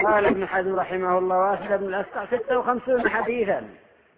قال ابن حزم رحمه الله واصل بن الأسقع 56 حديثا.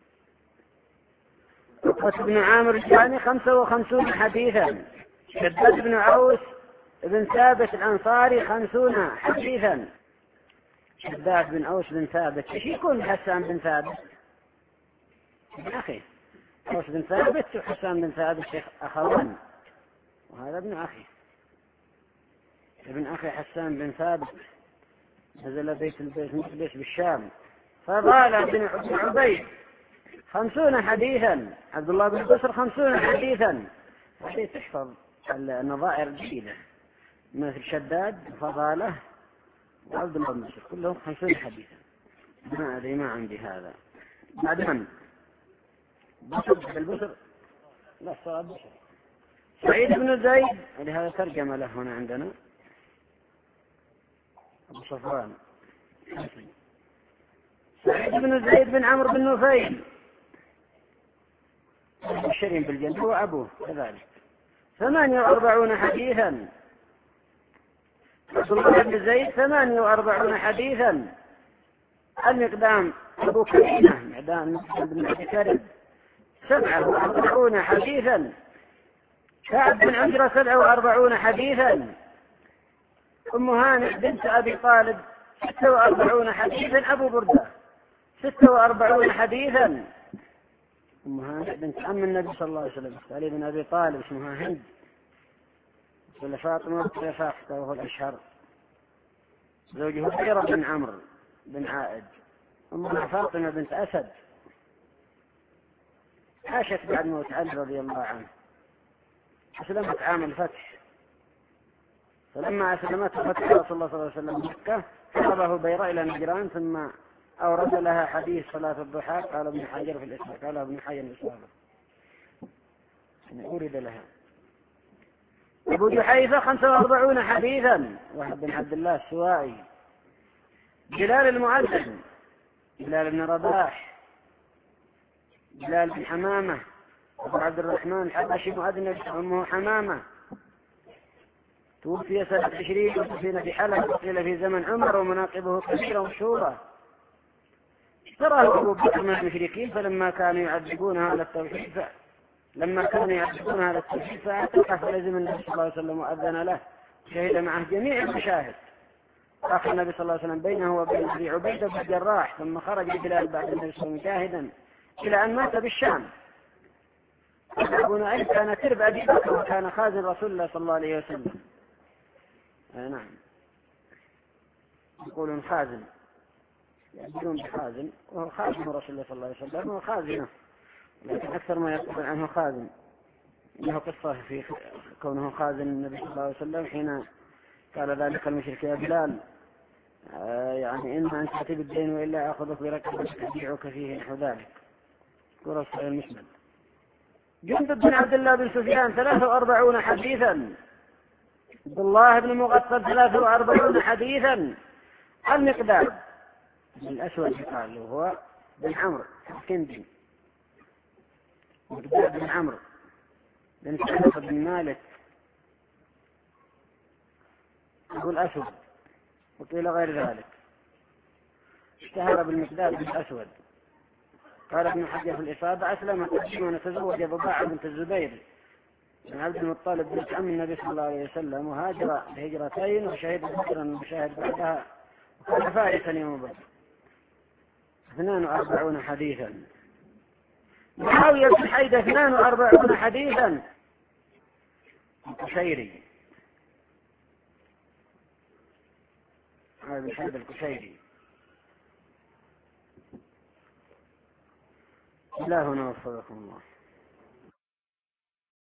عقبة بن عامر الجهني 55 حديثا. شداد بن عوس بن ثابت الأنصاري 50 حديثا. شداد بن عوس بن ثابت ايش يكون حسان بن ثابت؟ ابن أخي عوس بن ثابت وحسان بن ثابت شيخ أخوان، وهذا ابن أخي ابن أخي حسان بن ثابت نزل بيت مقدس بالشام. فضال بن عبيد 50 حديثا. عبد الله بن بسر 50 حديثا. هذه تحفظ النظائر الجديدة مثل شداد فضاله وعبد الله بن بسر كلهم 50 حديثا. ما أدري ما عندي هذا. بعد من بسر لا صار بسر. سعيد بن زيد لهذا ترجم له هنا عندنا أبو صفوان. سعيد بن زيد بن عمرو بن نفيل الشريم بالجنة هو أبوه كذلك 48 حديثا. عبد الله بن زيد 48 حديثا. المقدام أبو كريمة مقدام بن أبي كريم 47 حديثا. كعب بن عجرة 47 حديثا. أم هانئ بنت أبي طالب 46 حديثا. أبو بردة 46 حديثا. أم هانئ بنت عم النبي صلى الله عليه وسلم علي بن أبي طالب اسمها هند ولا فاطمة ولا فاختة وهو الأشهر. زوجه هريرة بن عمرو بن عائد. أمها فاطمة بنت أسد عاشت بعد موت علي رضي الله عنه. أسلمت عام الفتح. فلما أسلمت فتح رسول الله صلى الله عليه وسلم مكة طلبه بيراء إلى نجران ثم أورد لها حديث صلاة الضحى. قال ابن حجر في الإسلام قال ابن حجر الإسلام أورد لها. أبو جحيفة 45 حديثا. واحد بن عبد الله السوائي. بلال المؤذن بلال بن رباح بلال بن حمامة أبو عبد الرحمن الحبشي مؤذن أمه حمامة. توفي سنة 20 ودفن في حلب وقيل في زمن عمر ومناقبه كثيرة مشهورة. اشتراه أبو بكر من المشركين فلما كانوا يعذبونها على التوحيد فاعتقى فلزم النبي صلى الله عليه وسلم وأذن له. شهد معه جميع المشاهد. آخر النبي صلى الله عليه وسلم بينه وبين أبي عبيدة بن الجراح ثم خرج بلال بعد النبي صلى الله عليه وسلم جاهدا إلى أن مات بالشام. أبو نعيم كان ترب أبي بكر وكان خازن رسول الله صلى الله عليه وسلم. نعم يقولون خازن يقولون بخازن وهو خازن رسول الله صلى الله عليه وسلم وهو خازنه لكن أكثر ما يقول عنه خازن. له قصة في كونه خازن النبي صلى الله عليه وسلم حين قال ذلك المشرك يا بلال يعني إما أن تأتي بالدين وإلا أخذك بركبتك أبيعك فيه نحو ذلك. قرص المسند. جندب بن عبد الله بن سفيان 43 حديثا. عبد الله بن مغفل 43 حديثا. المقداد الأسود قال وهو بن عمرو الكندي. مقداد بن عمرو بن سعد بن مالك أبو الأسود وقيل غير ذلك. اشتهر بالمقداد بن الأسود. قال ابن حجر في الإصابة أسلم قديما وتزوج ضباعة بنت الزبير بن عبد المطلب بنت عم النبي صلى الله عليه وسلم وهاجر هجرتين وشهد بدرا وشهد بعدها وكان فارسا يوم بدر 42 حديثا. معاوية بن حيدة 42 حديثا. القشيري بن حيدة القشيري إلهنا وفقكم الله.